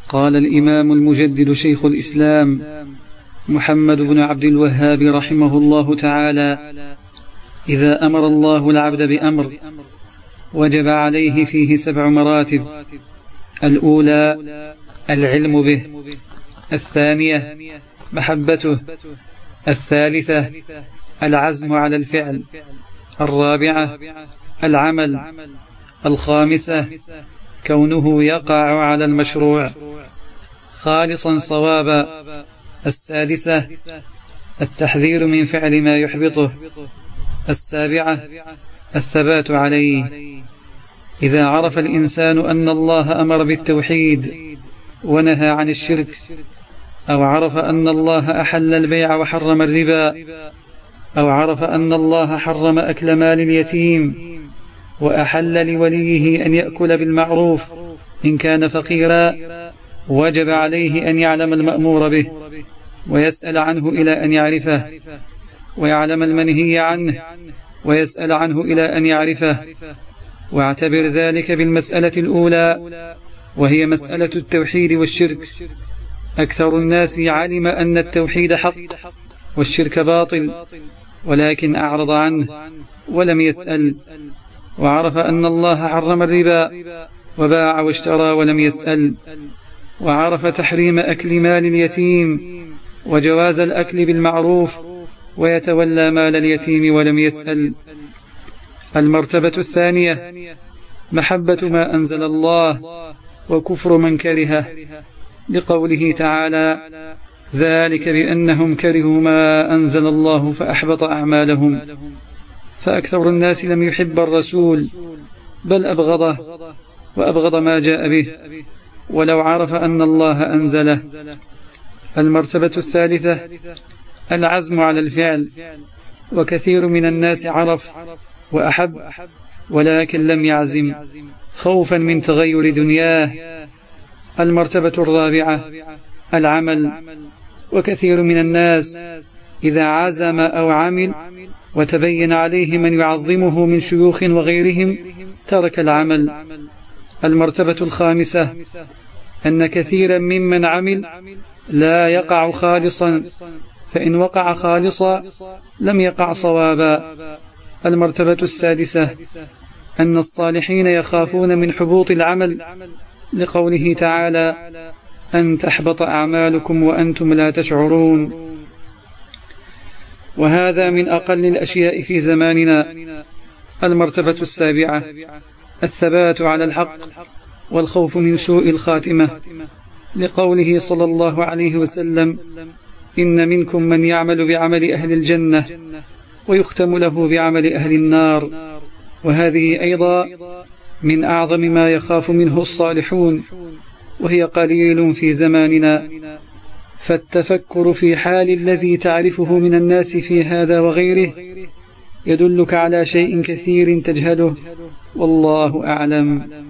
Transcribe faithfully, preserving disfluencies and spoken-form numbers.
قال الإمام المجدد شيخ الإسلام محمد بن عبد الوهاب رحمه الله تعالى: إذا أمر الله العبد بأمر وجب عليه فيه سبع مراتب: الأولى العلم به، الثانية محبته، الثالثة العزم على الفعل، الرابعة العمل، الخامسة كونه يقع على المشروع خالصا صوابا، السادسة التحذير من فعل ما يحبطه، السابعة الثبات عليه. إذا عرف الإنسان أن الله أمر بالتوحيد ونهى عن الشرك، أو عرف أن الله أحل البيع وحرم الربا، أو عرف أن الله حرم أكل مال اليتيم وأحل لوليه أن يأكل بالمعروف إن كان فقيرا، وجب عليه أن يعلم المأمور به ويسأل عنه إلى أن يعرفه، ويعلم المنهي عنه ويسأل عنه إلى أن يعرفه. واعتبر ذلك بالمسألة الأولى، وهي مسألة التوحيد والشرك. أكثر الناس علم أن التوحيد حق والشرك باطل، ولكن أعرض عنه ولم يسأل. وعرف أن الله حرم الربا وباع واشترى ولم يسأل. وعرف تحريم أكل مال اليتيم وجواز الأكل بالمعروف ويتولى مال اليتيم ولم يسأل. المرتبة الثانية محبة ما أنزل الله وكفر من كرهه، لقوله تعالى: ذلك بأنهم كرهوا ما أنزل الله فأحبط أعمالهم. فأكثر الناس لم يحب الرسول، بل أبغضه وأبغض ما جاء به ولو عرف أن الله أنزله. المرتبة الثالثة العزم على الفعل، وكثير من الناس عرف وأحب ولكن لم يعزم خوفا من تغير دنياه. المرتبة الرابعة العمل، وكثير من الناس إذا عزم أو عمل وتبين عليه من يعظمه من شيوخ وغيرهم ترك العمل. المرتبة الخامسة أن كثيرا ممن عمل لا يقع خالصا، فإن وقع خالصا لم يقع صوابا. المرتبة السادسة أن الصالحين يخافون من حبوط العمل، لقوله تعالى: أن تحبط أعمالكم وأنتم لا تشعرون. وهذا من أقل الأشياء في زماننا. المرتبة السابعة الثبات على الحق والخوف من سوء الخاتمة، لقوله صلى الله عليه وسلم: إن منكم من يعمل بعمل أهل الجنة ويختم له بعمل أهل النار. وهذه أيضا من أعظم ما يخاف منه الصالحون، وهي قليل في زماننا. فالتفكر في حال الذي تعرفه من الناس في هذا وغيره يدلك على شيء كثير تجهله، والله أعلم.